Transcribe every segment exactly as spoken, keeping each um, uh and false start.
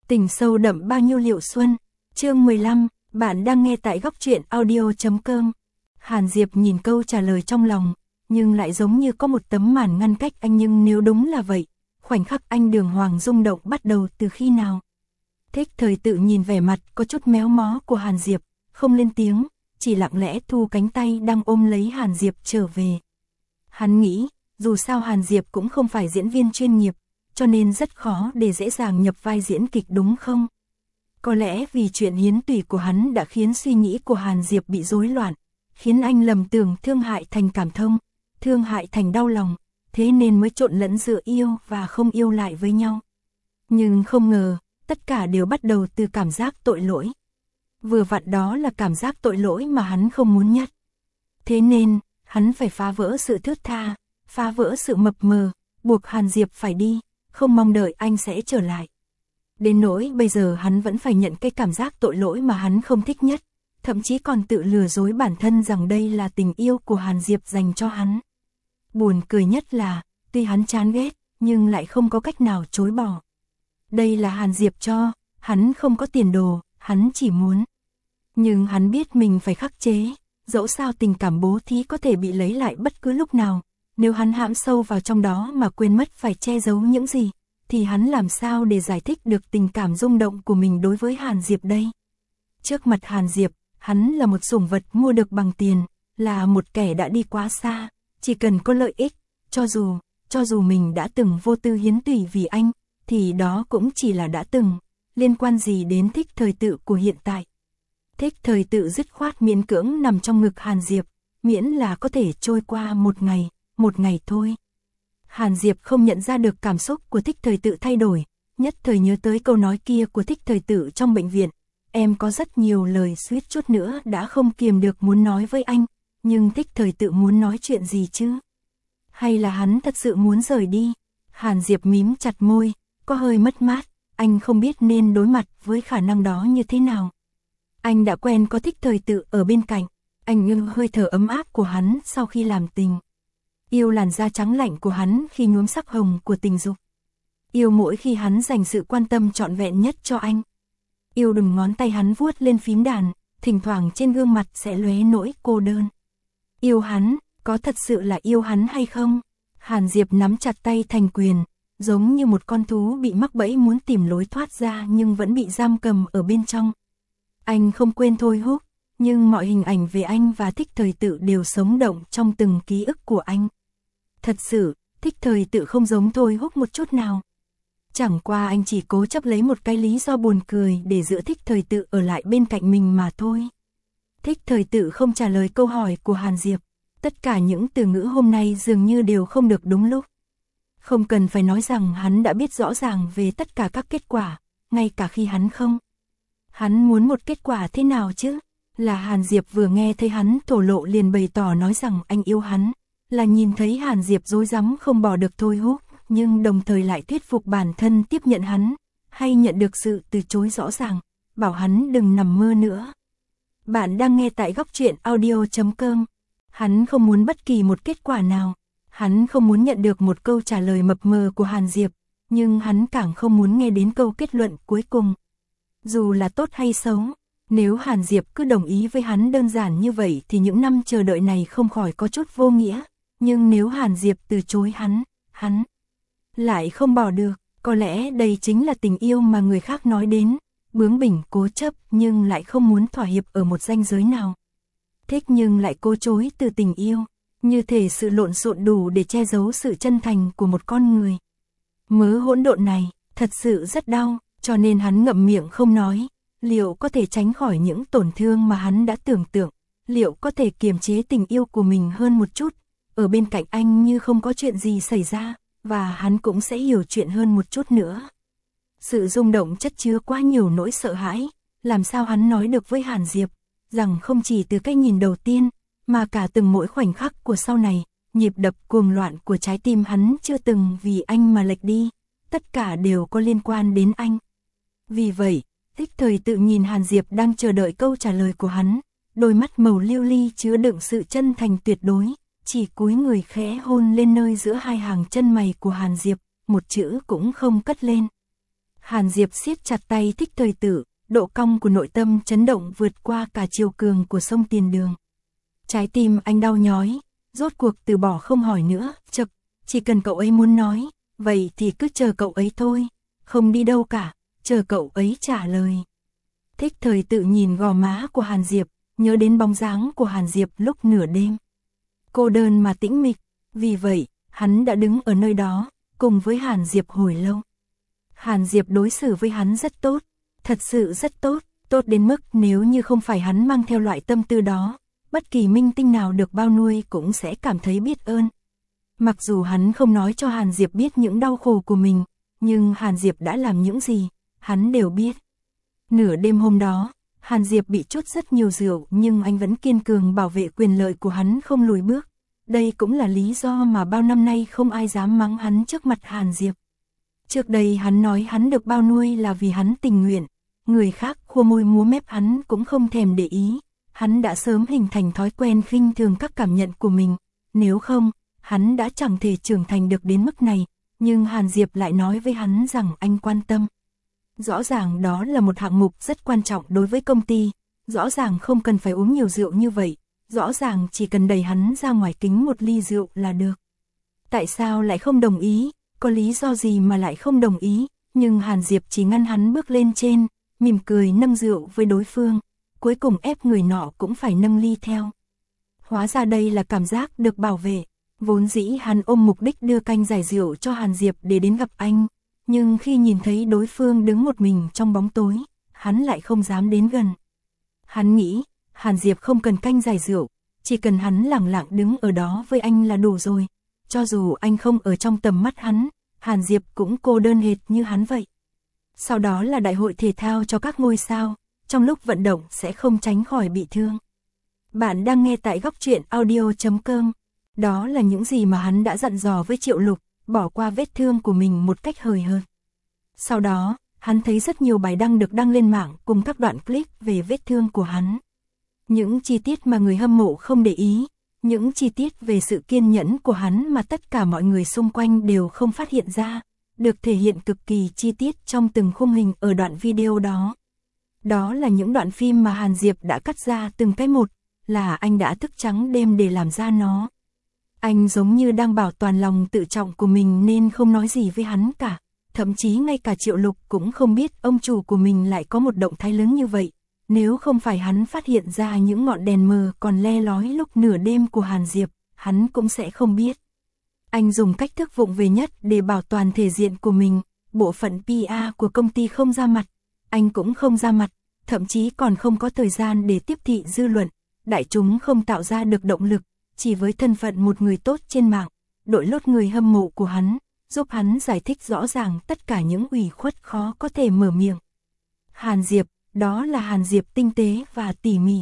Tình sâu đậm bao nhiêu liệu xuân. Chương mười lăm, bạn đang nghe tại góc truyện audio chấm com. Hàn Diệp nhìn câu trả lời trong lòng, nhưng lại giống như có một tấm màn ngăn cách anh, nhưng nếu đúng là vậy, khoảnh khắc anh đường hoàng rung động bắt đầu từ khi nào? Thích Thời Tự nhìn vẻ mặt có chút méo mó của Hàn Diệp, không lên tiếng, chỉ lặng lẽ thu cánh tay đang ôm lấy Hàn Diệp trở về. Hắn nghĩ, dù sao Hàn Diệp cũng không phải diễn viên chuyên nghiệp, cho nên rất khó để dễ dàng nhập vai diễn kịch đúng không? Có lẽ vì chuyện hiến tủy của hắn đã khiến suy nghĩ của Hàn Diệp bị rối loạn, khiến anh lầm tưởng thương hại thành cảm thông, thương hại thành đau lòng, thế nên mới trộn lẫn giữa yêu và không yêu lại với nhau. Nhưng không ngờ, tất cả đều bắt đầu từ cảm giác tội lỗi. Vừa vặn đó là cảm giác tội lỗi mà hắn không muốn nhất. Thế nên, hắn phải phá vỡ sự thướt tha, phá vỡ sự mập mờ, buộc Hàn Diệp phải đi, không mong đợi anh sẽ trở lại. Đến nỗi bây giờ hắn vẫn phải nhận cái cảm giác tội lỗi mà hắn không thích nhất, thậm chí còn tự lừa dối bản thân rằng đây là tình yêu của Hàn Diệp dành cho hắn. Buồn cười nhất là, tuy hắn chán ghét, nhưng lại không có cách nào chối bỏ. Đây là Hàn Diệp cho, hắn không có tiền đồ, hắn chỉ muốn. Nhưng hắn biết mình phải khắc chế, dẫu sao tình cảm bố thí có thể bị lấy lại bất cứ lúc nào. Nếu hắn hãm sâu vào trong đó mà quên mất phải che giấu những gì, thì hắn làm sao để giải thích được tình cảm rung động của mình đối với Hàn Diệp đây? Trước mặt Hàn Diệp, hắn là một sủng vật mua được bằng tiền, là một kẻ đã đi quá xa, chỉ cần có lợi ích, cho dù, cho dù mình đã từng vô tư hiến tủy vì anh, thì đó cũng chỉ là đã từng, liên quan gì đến Thích Thời Tự của hiện tại. Thích Thời Tự dứt khoát miễn cưỡng nằm trong ngực Hàn Diệp, miễn là có thể trôi qua một ngày, một ngày thôi. Hàn Diệp không nhận ra được cảm xúc của Thích Thời Tự thay đổi, nhất thời nhớ tới câu nói kia của Thích Thời Tự trong bệnh viện. Em có rất nhiều lời suýt chút nữa đã không kiềm được muốn nói với anh, nhưng Thích Thời Tự muốn nói chuyện gì chứ? Hay là hắn thật sự muốn rời đi? Hàn Diệp mím chặt môi, có hơi mất mát, anh không biết nên đối mặt với khả năng đó như thế nào. Anh đã quen có Thích Thời Tự ở bên cạnh, anh ngưng hơi thở ấm áp của hắn sau khi làm tình. Yêu làn da trắng lạnh của hắn khi nhuốm sắc hồng của tình dục. Yêu mỗi khi hắn dành sự quan tâm trọn vẹn nhất cho anh. Yêu đừng ngón tay hắn vuốt lên phím đàn, thỉnh thoảng trên gương mặt sẽ lóe nỗi cô đơn. Yêu hắn, có thật sự là yêu hắn hay không? Hàn Diệp nắm chặt tay thành quyền, giống như một con thú bị mắc bẫy muốn tìm lối thoát ra nhưng vẫn bị giam cầm ở bên trong. Anh không quên thôi húc, nhưng mọi hình ảnh về anh và Thích Thời Tự đều sống động trong từng ký ức của anh. Thật sự, Thích Thời Tự không giống Thôi Húc một chút nào. Chẳng qua anh chỉ cố chấp lấy một cái lý do buồn cười để giữ Thích Thời Tự ở lại bên cạnh mình mà thôi. Thích Thời Tự không trả lời câu hỏi của Hàn Diệp. Tất cả những từ ngữ hôm nay dường như đều không được đúng lúc. Không cần phải nói rằng hắn đã biết rõ ràng về tất cả các kết quả, ngay cả khi hắn không. Hắn muốn một kết quả thế nào chứ? Là Hàn Diệp vừa nghe thấy hắn thổ lộ liền bày tỏ nói rằng anh yêu hắn. Là nhìn thấy Hàn Diệp rối rắm không bỏ được Thôi Húc, nhưng đồng thời lại thuyết phục bản thân tiếp nhận hắn, hay nhận được sự từ chối rõ ràng, bảo hắn đừng nằm mơ nữa. Bạn đang nghe tại góc truyện audio chấm com. Hắn không muốn bất kỳ một kết quả nào, hắn không muốn nhận được một câu trả lời mập mờ của Hàn Diệp, nhưng hắn càng không muốn nghe đến câu kết luận cuối cùng. Dù là tốt hay xấu, nếu Hàn Diệp cứ đồng ý với hắn đơn giản như vậy thì những năm chờ đợi này không khỏi có chút vô nghĩa. Nhưng nếu Hàn Diệp từ chối hắn, hắn lại không bỏ được, có lẽ đây chính là tình yêu mà người khác nói đến, bướng bỉnh cố chấp nhưng lại không muốn thỏa hiệp ở một ranh giới nào. Thích nhưng lại cố chối từ tình yêu, như thể sự lộn xộn đủ để che giấu sự chân thành của một con người. Mớ hỗn độn này, thật sự rất đau, cho nên hắn ngậm miệng không nói, liệu có thể tránh khỏi những tổn thương mà hắn đã tưởng tượng, liệu có thể kiềm chế tình yêu của mình hơn một chút. Ở bên cạnh anh như không có chuyện gì xảy ra, và hắn cũng sẽ hiểu chuyện hơn một chút nữa. Sự rung động chất chứa quá nhiều nỗi sợ hãi, làm sao hắn nói được với Hàn Diệp, rằng không chỉ từ cái nhìn đầu tiên, mà cả từng mỗi khoảnh khắc của sau này, nhịp đập cuồng loạn của trái tim hắn chưa từng vì anh mà lệch đi, tất cả đều có liên quan đến anh. Vì vậy, Thích Thời Tự nhìn Hàn Diệp đang chờ đợi câu trả lời của hắn, đôi mắt màu lưu ly chứa đựng sự chân thành tuyệt đối. Chỉ cúi người khẽ hôn lên nơi giữa hai hàng chân mày của Hàn Diệp, một chữ cũng không cất lên. Hàn Diệp siết chặt tay Thích Thời Tử, độ cong của nội tâm chấn động vượt qua cả chiều cường của sông Tiền Đường. Trái tim anh đau nhói, rốt cuộc từ bỏ không hỏi nữa, chậc, chỉ cần cậu ấy muốn nói, vậy thì cứ chờ cậu ấy thôi, không đi đâu cả, chờ cậu ấy trả lời. Thích Thời Tự nhìn gò má của Hàn Diệp, nhớ đến bóng dáng của Hàn Diệp lúc nửa đêm. Cô đơn mà tĩnh mịch, vì vậy, hắn đã đứng ở nơi đó, cùng với Hàn Diệp hồi lâu. Hàn Diệp đối xử với hắn rất tốt, thật sự rất tốt, tốt đến mức nếu như không phải hắn mang theo loại tâm tư đó, bất kỳ minh tinh nào được bao nuôi cũng sẽ cảm thấy biết ơn. Mặc dù hắn không nói cho Hàn Diệp biết những đau khổ của mình, nhưng Hàn Diệp đã làm những gì, hắn đều biết. Nửa đêm hôm đó, Hàn Diệp bị trút rất nhiều rượu nhưng anh vẫn kiên cường bảo vệ quyền lợi của hắn không lùi bước. Đây cũng là lý do mà bao năm nay không ai dám mắng hắn trước mặt Hàn Diệp. Trước đây hắn nói hắn được bao nuôi là vì hắn tình nguyện, người khác khua môi múa mép hắn cũng không thèm để ý. Hắn đã sớm hình thành thói quen khinh thường các cảm nhận của mình, nếu không, hắn đã chẳng thể trưởng thành được đến mức này, nhưng Hàn Diệp lại nói với hắn rằng anh quan tâm. Rõ ràng đó là một hạng mục rất quan trọng đối với công ty, rõ ràng không cần phải uống nhiều rượu như vậy, rõ ràng chỉ cần đẩy hắn ra ngoài kính một ly rượu là được. Tại sao lại không đồng ý, có lý do gì mà lại không đồng ý, nhưng Hàn Diệp chỉ ngăn hắn bước lên trên, mỉm cười nâng rượu với đối phương, cuối cùng ép người nọ cũng phải nâng ly theo. Hóa ra đây là cảm giác được bảo vệ, vốn dĩ hắn ôm mục đích đưa canh giải rượu cho Hàn Diệp để đến gặp anh, nhưng khi nhìn thấy đối phương đứng một mình trong bóng tối, hắn lại không dám đến gần. Hắn nghĩ, Hàn Diệp không cần canh giải rượu, chỉ cần hắn lặng lặng đứng ở đó với anh là đủ rồi. Cho dù anh không ở trong tầm mắt hắn, Hàn Diệp cũng cô đơn hệt như hắn vậy. Sau đó là đại hội thể thao cho các ngôi sao, trong lúc vận động sẽ không tránh khỏi bị thương. Bạn đang nghe tại góc truyện audio chấm com. Đó là những gì mà hắn đã dặn dò với Triệu Lục, bỏ qua vết thương của mình một cách hời hợt. Sau đó, hắn thấy rất nhiều bài đăng được đăng lên mạng cùng các đoạn clip về vết thương của hắn. Những chi tiết mà người hâm mộ không để ý, những chi tiết về sự kiên nhẫn của hắn mà tất cả mọi người xung quanh đều không phát hiện ra, được thể hiện cực kỳ chi tiết trong từng khung hình ở đoạn video đó. Đó là những đoạn phim mà Hàn Diệp đã cắt ra từng cái một, là anh đã thức trắng đêm để làm ra nó. Anh giống như đang bảo toàn lòng tự trọng của mình nên không nói gì với hắn cả, thậm chí ngay cả Triệu Lục cũng không biết ông chủ của mình lại có một động thái lớn như vậy. Nếu không phải hắn phát hiện ra những ngọn đèn mờ còn le lói lúc nửa đêm của Hàn Diệp, hắn cũng sẽ không biết. Anh dùng cách thức vụng về nhất để bảo toàn thể diện của mình, bộ phận pê e của công ty không ra mặt, anh cũng không ra mặt, thậm chí còn không có thời gian để tiếp thị dư luận, đại chúng không tạo ra được động lực, chỉ với thân phận một người tốt trên mạng, đội lốt người hâm mộ của hắn, giúp hắn giải thích rõ ràng tất cả những ủy khuất khó có thể mở miệng. Hàn Diệp, đó là Hàn Diệp tinh tế và tỉ mỉ.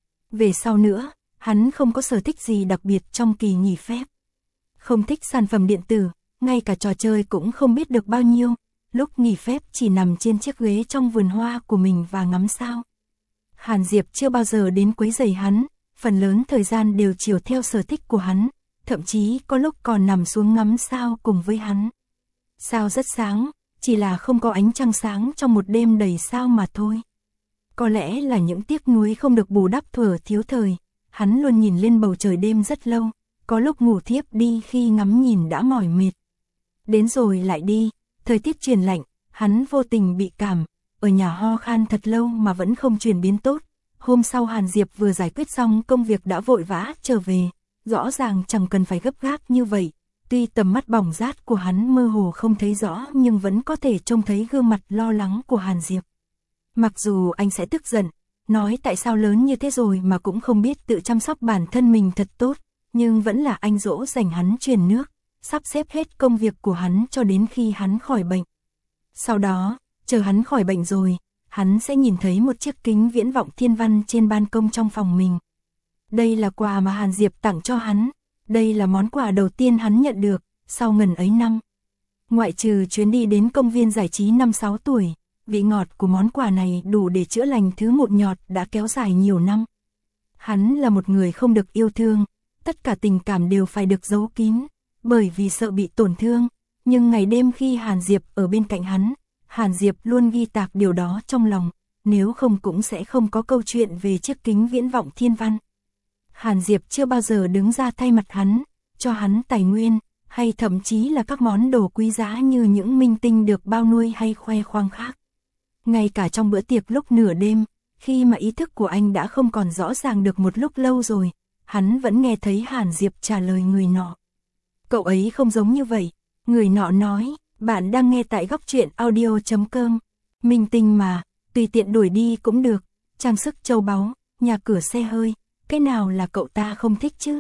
Về sau nữa, hắn không có sở thích gì đặc biệt trong kỳ nghỉ phép. Không thích sản phẩm điện tử, ngay cả trò chơi cũng không biết được bao nhiêu, lúc nghỉ phép chỉ nằm trên chiếc ghế trong vườn hoa của mình và ngắm sao. Hàn Diệp chưa bao giờ đến quấy rầy hắn, phần lớn thời gian đều chiều theo sở thích của hắn, thậm chí có lúc còn nằm xuống ngắm sao cùng với hắn. Sao rất sáng, chỉ là không có ánh trăng sáng trong một đêm đầy sao mà thôi. Có lẽ là những tiếc nuối không được bù đắp thuở thiếu thời, hắn luôn nhìn lên bầu trời đêm rất lâu, có lúc ngủ thiếp đi khi ngắm nhìn đã mỏi mệt. Đến rồi lại đi, thời tiết chuyển lạnh, hắn vô tình bị cảm, ở nhà ho khan thật lâu mà vẫn không chuyển biến tốt. Hôm sau Hàn Diệp vừa giải quyết xong công việc đã vội vã trở về, rõ ràng chẳng cần phải gấp gáp như vậy. Tuy tầm mắt bỏng rát của hắn mơ hồ không thấy rõ nhưng vẫn có thể trông thấy gương mặt lo lắng của Hàn Diệp. Mặc dù anh sẽ tức giận, nói tại sao lớn như thế rồi mà cũng không biết tự chăm sóc bản thân mình thật tốt, nhưng vẫn là anh dỗ dành hắn truyền nước, sắp xếp hết công việc của hắn cho đến khi hắn khỏi bệnh. Sau đó, chờ hắn khỏi bệnh rồi, hắn sẽ nhìn thấy một chiếc kính viễn vọng thiên văn trên ban công trong phòng mình. Đây là quà mà Hàn Diệp tặng cho hắn, đây là món quà đầu tiên hắn nhận được, sau ngần ấy năm. Ngoại trừ chuyến đi đến công viên giải trí năm sáu tuổi, vị ngọt của món quà này đủ để chữa lành thứ một nhọt đã kéo dài nhiều năm. Hắn là một người không được yêu thương, tất cả tình cảm đều phải được giấu kín, bởi vì sợ bị tổn thương, nhưng ngày đêm khi Hàn Diệp ở bên cạnh hắn, Hàn Diệp luôn ghi tạc điều đó trong lòng, nếu không cũng sẽ không có câu chuyện về chiếc kính viễn vọng thiên văn. Hàn Diệp chưa bao giờ đứng ra thay mặt hắn, cho hắn tài nguyên, hay thậm chí là các món đồ quý giá như những minh tinh được bao nuôi hay khoe khoang khác. Ngay cả trong bữa tiệc lúc nửa đêm, khi mà ý thức của anh đã không còn rõ ràng được một lúc lâu rồi, hắn vẫn nghe thấy Hàn Diệp trả lời người nọ. Cậu ấy không giống như vậy, người nọ nói, bạn đang nghe tại góc truyện audio chấm com. Minh tinh mà, tùy tiện đuổi đi cũng được, trang sức châu báu, nhà cửa xe hơi, cái nào là cậu ta không thích chứ?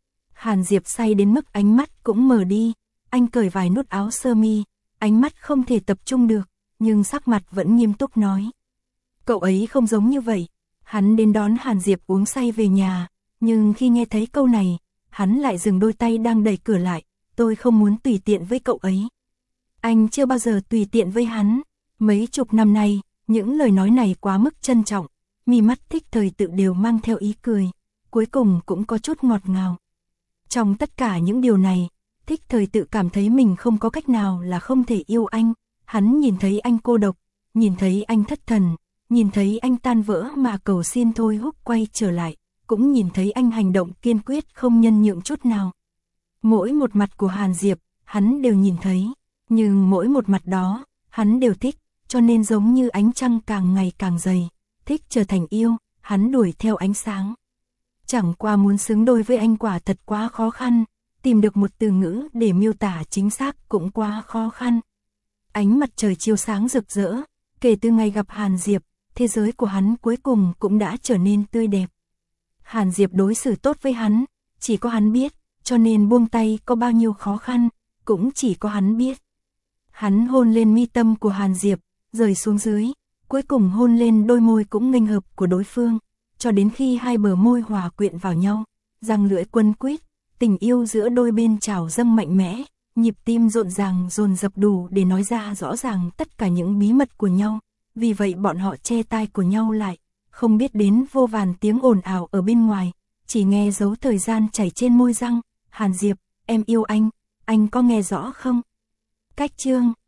Hàn Diệp say đến mức ánh mắt cũng mờ đi, anh cởi vài nút áo sơ mi, ánh mắt không thể tập trung được, nhưng sắc mặt vẫn nghiêm túc nói. Cậu ấy không giống như vậy, hắn đến đón Hàn Diệp uống say về nhà, nhưng khi nghe thấy câu này, hắn lại dừng đôi tay đang đẩy cửa lại, tôi không muốn tùy tiện với cậu ấy. Anh chưa bao giờ tùy tiện với hắn, mấy chục năm nay, những lời nói này quá mức trân trọng, mí mắt Thích Thời Tự đều mang theo ý cười, cuối cùng cũng có chút ngọt ngào. Trong tất cả những điều này, Thích Thời Tự cảm thấy mình không có cách nào là không thể yêu anh, hắn nhìn thấy anh cô độc, nhìn thấy anh thất thần, nhìn thấy anh tan vỡ mà cầu xin thôi húc quay trở lại, cũng nhìn thấy anh hành động kiên quyết không nhân nhượng chút nào. Mỗi một mặt của Hàn Diệp, hắn đều nhìn thấy, nhưng mỗi một mặt đó, hắn đều thích, cho nên giống như ánh trăng càng ngày càng dày, thích trở thành yêu, hắn đuổi theo ánh sáng. Chẳng qua muốn xứng đôi với anh quả thật quá khó khăn, tìm được một từ ngữ để miêu tả chính xác cũng quá khó khăn. Ánh mặt trời chiếu sáng rực rỡ, kể từ ngày gặp Hàn Diệp, thế giới của hắn cuối cùng cũng đã trở nên tươi đẹp. Hàn Diệp đối xử tốt với hắn, chỉ có hắn biết, cho nên buông tay có bao nhiêu khó khăn, cũng chỉ có hắn biết. Hắn hôn lên mi tâm của Hàn Diệp, rời xuống dưới, cuối cùng hôn lên đôi môi cũng nghênh hợp của đối phương, cho đến khi hai bờ môi hòa quyện vào nhau, răng lưỡi quấn quýt, tình yêu giữa đôi bên trào dâng mạnh mẽ, nhịp tim rộn ràng dồn dập đủ để nói ra rõ ràng tất cả những bí mật của nhau, vì vậy bọn họ che tai của nhau lại, không biết đến vô vàn tiếng ồn ào ở bên ngoài, chỉ nghe dấu thời gian chảy trên môi răng. Hàn Diệp, em yêu anh, anh có nghe rõ không? Cách chương